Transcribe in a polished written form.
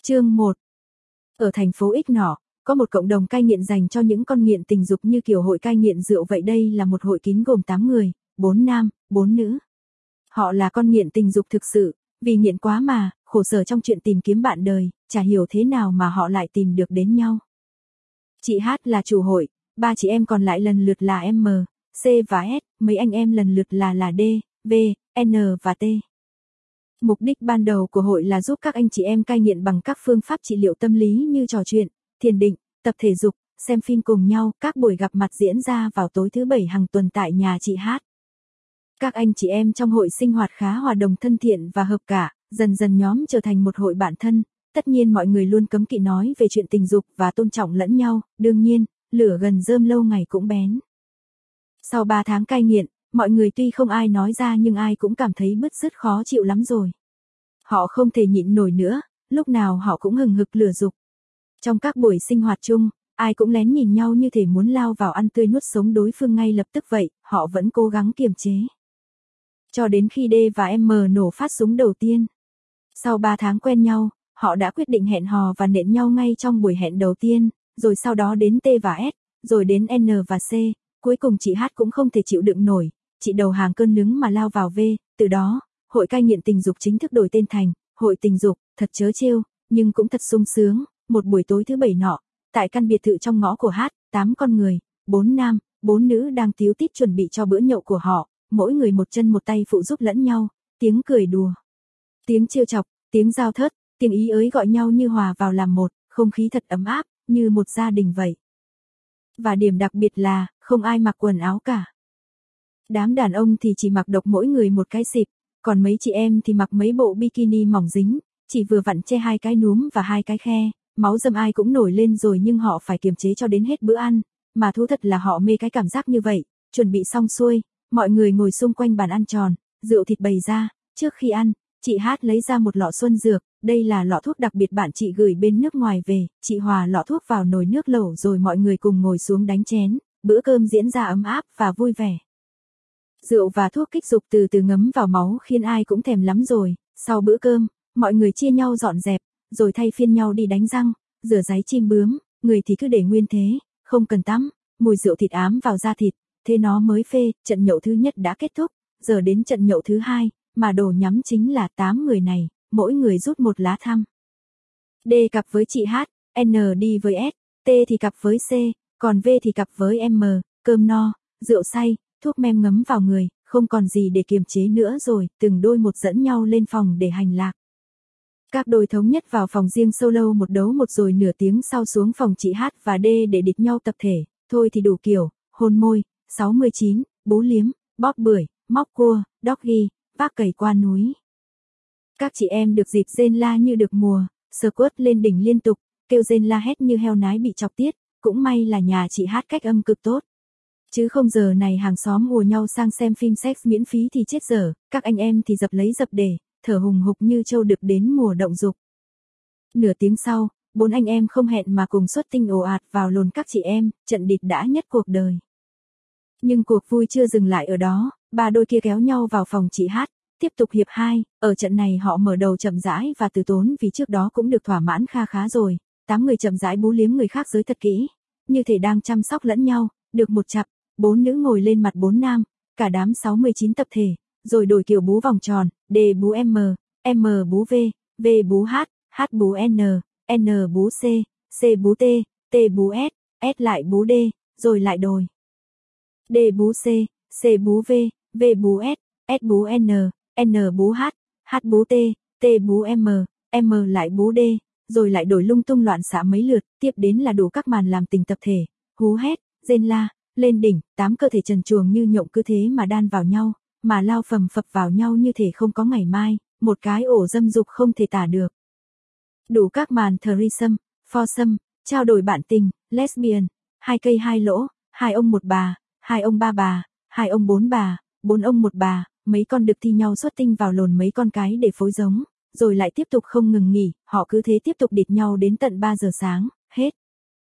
Chương 1. Ở thành phố X nọ, có một cộng đồng cai nghiện dành cho những con nghiện tình dục như kiểu hội cai nghiện rượu vậy. Đây là một hội kín gồm 8 người, 4 nam, 4 nữ. Họ là con nghiện tình dục thực sự, vì nghiện quá mà, khổ sở trong chuyện tìm kiếm bạn đời, chả hiểu thế nào mà họ lại tìm được đến nhau. Chị H là chủ hội, 3 chị em còn lại lần lượt là M, C và S, mấy anh em lần lượt là D, V, N và T. Mục đích ban đầu của hội là giúp các anh chị em cai nghiện bằng các phương pháp trị liệu tâm lý như trò chuyện, thiền định, tập thể dục, xem phim cùng nhau. Các buổi gặp mặt diễn ra vào tối thứ Bảy hàng tuần tại nhà chị H. Các anh chị em trong hội sinh hoạt khá hòa đồng, thân thiện và hợp cả, dần dần nhóm trở thành một hội bạn thân. Tất nhiên mọi người luôn cấm kỵ nói về chuyện tình dục và tôn trọng lẫn nhau, đương nhiên, lửa gần rơm lâu ngày cũng bén. Sau 3 tháng cai nghiện, mọi người tuy không ai nói ra nhưng ai cũng cảm thấy bứt rứt khó chịu lắm rồi. Họ không thể nhịn nổi nữa, lúc nào họ cũng hừng hực lửa dục. Trong các buổi sinh hoạt chung, ai cũng lén nhìn nhau như thể muốn lao vào ăn tươi nuốt sống đối phương ngay lập tức vậy, họ vẫn cố gắng kiềm chế. Cho đến khi D và M nổ phát súng đầu tiên. Sau 3 tháng quen nhau, họ đã quyết định hẹn hò và nện nhau ngay trong buổi hẹn đầu tiên, rồi sau đó đến T và S, rồi đến N và C, cuối cùng chị H cũng không thể chịu đựng nổi, chị đầu hàng cơn nứng mà lao vào V, từ đó, hội cai nghiện tình dục chính thức đổi tên thành hội tình dục. Thật trớ trêu, nhưng cũng thật sung sướng. Một buổi tối thứ Bảy nọ, tại căn biệt thự trong ngõ của H, 8 con người, 4 nam, 4 nữ đang tíu tít chuẩn bị cho bữa nhậu của họ, mỗi người một chân một tay phụ giúp lẫn nhau, tiếng cười đùa, tiếng trêu chọc, tiếng giao thớt, tiếng ý ới gọi nhau như hòa vào làm một, không khí thật ấm áp, như một gia đình vậy. Và điểm đặc biệt là, không ai mặc quần áo cả. Đám đàn ông thì chỉ mặc độc mỗi người một cái xịp, còn mấy chị em thì mặc mấy bộ bikini mỏng dính, chỉ vừa vặn che 2 cái núm và 2 cái khe. Máu dâm ai cũng nổi lên rồi nhưng họ phải kiềm chế cho đến hết bữa ăn, mà thú thật là họ mê cái cảm giác như vậy. Chuẩn bị xong xuôi, mọi người ngồi xung quanh bàn ăn tròn, rượu thịt bày ra. Trước khi ăn, chị H lấy ra một lọ xuân dược, đây là lọ thuốc đặc biệt bạn chị gửi bên nước ngoài về. Chị hòa lọ thuốc vào nồi nước lẩu rồi mọi người cùng ngồi xuống đánh chén, bữa cơm diễn ra ấm áp và vui vẻ. Rượu và thuốc kích dục từ từ ngấm vào máu khiến ai cũng thèm lắm rồi. Sau bữa cơm, mọi người chia nhau dọn dẹp, rồi thay phiên nhau đi đánh răng, rửa ráy chim bướm, người thì cứ để nguyên thế, không cần tắm, mùi rượu thịt ám vào da thịt, thế nó mới phê. Trận nhậu thứ nhất đã kết thúc, giờ đến trận nhậu thứ hai, mà đồ nhắm chính là 8 người này, mỗi người rút một lá thăm. D cặp với chị H, N đi với S, T thì cặp với C, còn V thì cặp với M. Cơm no, rượu say, thuốc mem ngấm vào người, không còn gì để kiềm chế nữa rồi, từng đôi một dẫn nhau lên phòng để hành lạc. Các đôi thống nhất vào phòng riêng solo một đấu một, rồi nửa tiếng sau xuống phòng chị H và D để địch nhau tập thể. Thôi thì đủ kiểu, hôn môi, 69, bú liếm, bóp bưởi, móc cua, doggy, vác cày qua núi. Các chị em được dịp rên la như được mùa, squirt lên đỉnh liên tục, kêu rên la hét như heo nái bị chọc tiết. Cũng may là nhà chị H cách âm cực tốt, chứ không giờ này hàng xóm ùa nhau sang xem phim sex miễn phí thì chết dở. Các anh em thì dập lấy dập để, thở hùng hục như trâu được đến mùa động dục. Nửa tiếng sau, 4 anh em không hẹn mà cùng xuất tinh ồ ạt vào lồn các chị em, trận địch đã nhất cuộc đời. Nhưng cuộc vui chưa dừng lại ở đó, 3 đôi kia kéo nhau vào phòng chị H, tiếp tục hiệp 2, ở trận này họ mở đầu chậm rãi và từ tốn vì trước đó cũng được thỏa mãn kha khá rồi. 8 người chậm rãi bú liếm người khác giới thật kỹ, như thể đang chăm sóc lẫn nhau, được một chặp, 4 nữ ngồi lên mặt 4 nam, cả đám 69 tập thể, rồi đổi kiểu bú vòng tròn, D bú M bú V bú H bú N bú C bú T bú S lại bú D, rồi lại đổi. D bú C bú V bú S bú N bú H bú T bú M lại bú D, rồi lại đổi lung tung loạn xạ mấy lượt. Tiếp đến là đủ các màn làm tình tập thể, hú hét, rên la, lên đỉnh. 8 cơ thể trần truồng như nhộng cứ thế mà đan vào nhau, mà lao phầm phập vào nhau như thể không có ngày mai, một cái ổ dâm dục không thể tả được. Đủ các màn threesome, foursome, trao đổi bạn tình, lesbian, 2 cây 2 lỗ, 2 ông 1 bà, 2 ông 3 bà, 2 ông 4 bà, 4 ông 1 bà, mấy con đực thi nhau xuất tinh vào lồn mấy con cái để phối giống, rồi lại tiếp tục không ngừng nghỉ, họ cứ thế tiếp tục địt nhau đến tận 3 giờ sáng, hết.